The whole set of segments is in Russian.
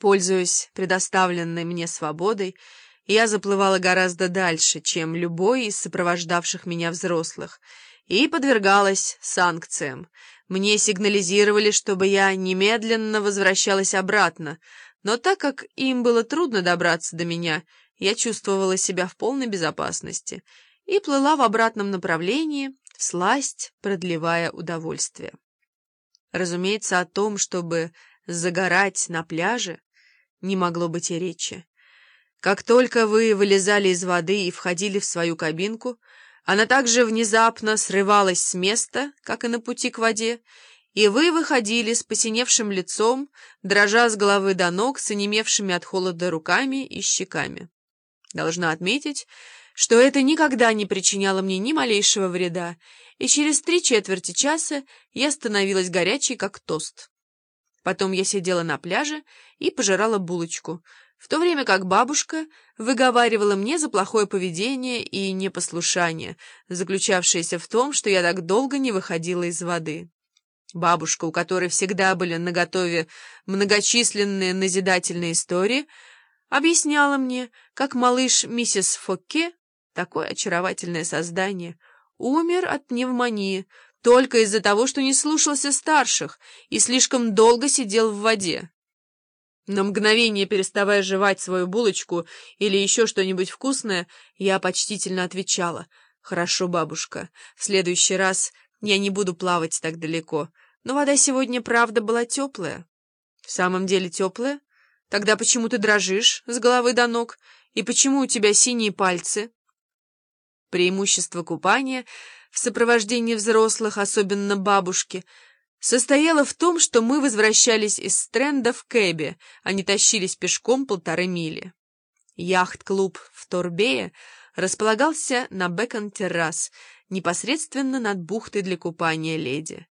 Пользуясь предоставленной мне свободой, я заплывала гораздо дальше, чем любой из сопровождавших меня взрослых, и подвергалась санкциям. Мне сигнализировали, чтобы я немедленно возвращалась обратно, но так как им было трудно добраться до меня, я чувствовала себя в полной безопасности и плыла в обратном направлении, всласть продлевая удовольствие. Разумеется, о том, чтобы загорать на пляже, не могло быть и речи. Как только вы вылезали из воды и входили в свою кабинку, она также внезапно срывалась с места, как и на пути к воде, и вы выходили с посиневшим лицом, дрожа с головы до ног, с онемевшими от холода руками и щеками. Должна отметить, что это никогда не причиняло мне ни малейшего вреда, и через 3/4 часа я становилась горячей, как тост. Потом я сидела на пляже и пожирала булочку, в то время как бабушка выговаривала мне за плохое поведение и непослушание, заключавшееся в том, что я так долго не выходила из воды. Бабушка, у которой всегда были наготове многочисленные назидательные истории, объясняла мне, как малыш миссис Фоке, такое очаровательное создание, умер от пневмонии только из-за того, что не слушался старших и слишком долго сидел в воде. На мгновение, переставая жевать свою булочку или еще что-нибудь вкусное, я почтительно отвечала: «Хорошо, бабушка, в следующий раз я не буду плавать так далеко, но вода сегодня, правда, была теплая». «В самом деле теплая? Тогда почему ты дрожишь с головы до ног? И почему у тебя синие пальцы?» Преимущество купания в сопровождении взрослых, особенно бабушки, состояло в том, что мы возвращались из Стрэнда в кэбе, а не тащились пешком 1,5 мили. Яхт-клуб в Торбее располагался на Бэкон-террас, непосредственно над бухтой для купания «Леди».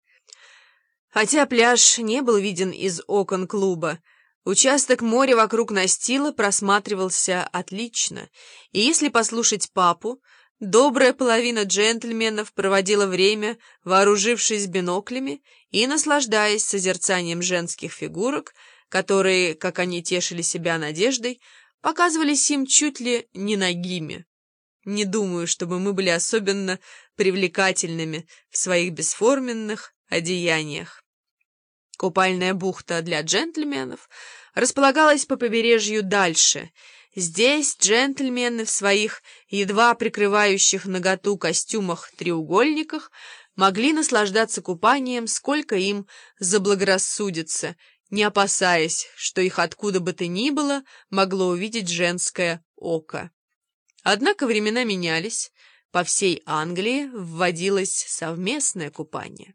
Хотя пляж не был виден из окон клуба, участок моря вокруг настила просматривался отлично, и если послушать папу, добрая половина джентльменов проводила время, вооружившись биноклями и наслаждаясь созерцанием женских фигурок, которые, как они тешили себя надеждой, показывались им чуть ли не нагими. Не думаю, чтобы мы были особенно привлекательными в своих бесформенных одеяниях. Купальная бухта для джентльменов располагалась по побережью дальше. Здесь джентльмены в своих едва прикрывающих наготу костюмах-треугольниках могли наслаждаться купанием, сколько им заблагорассудится, не опасаясь, что их откуда бы то ни было могло увидеть женское око. Однако времена менялись, по всей Англии вводилось совместное купание.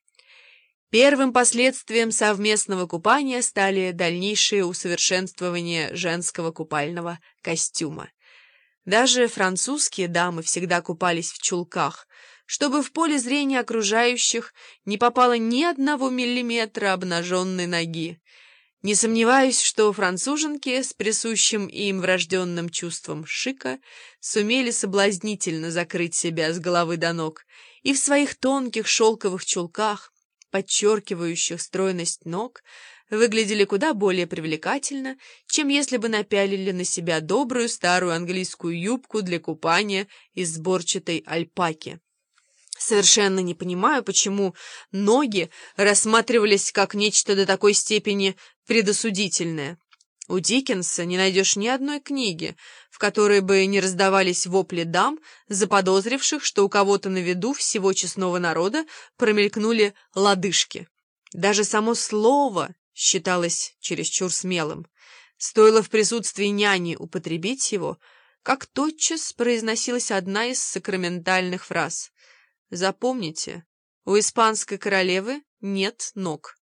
Первым последствием совместного купания стали дальнейшие усовершенствования женского купального костюма. Даже французские дамы всегда купались в чулках, чтобы в поле зрения окружающих не попало ни 1 миллиметра обнаженной ноги. Не сомневаюсь, что француженки с присущим им врожденным чувством шика сумели соблазнительно закрыть себя с головы до ног и в своих тонких шелковых чулках, подчеркивающих стройность ног, выглядели куда более привлекательно, чем если бы напялили на себя добрую старую английскую юбку для купания из сборчатой альпаки. Совершенно не понимаю, почему ноги рассматривались как нечто до такой степени предосудительное. У Диккенса не найдешь ни одной книги, в которой бы не раздавались вопли дам, заподозривших, что у кого-то на виду всего честного народа промелькнули лодыжки. Даже само слово считалось чересчур смелым. Стоило в присутствии няни употребить его, как тотчас произносилась одна из сакраментальных фраз: «Запомните, у испанской королевы нет ног».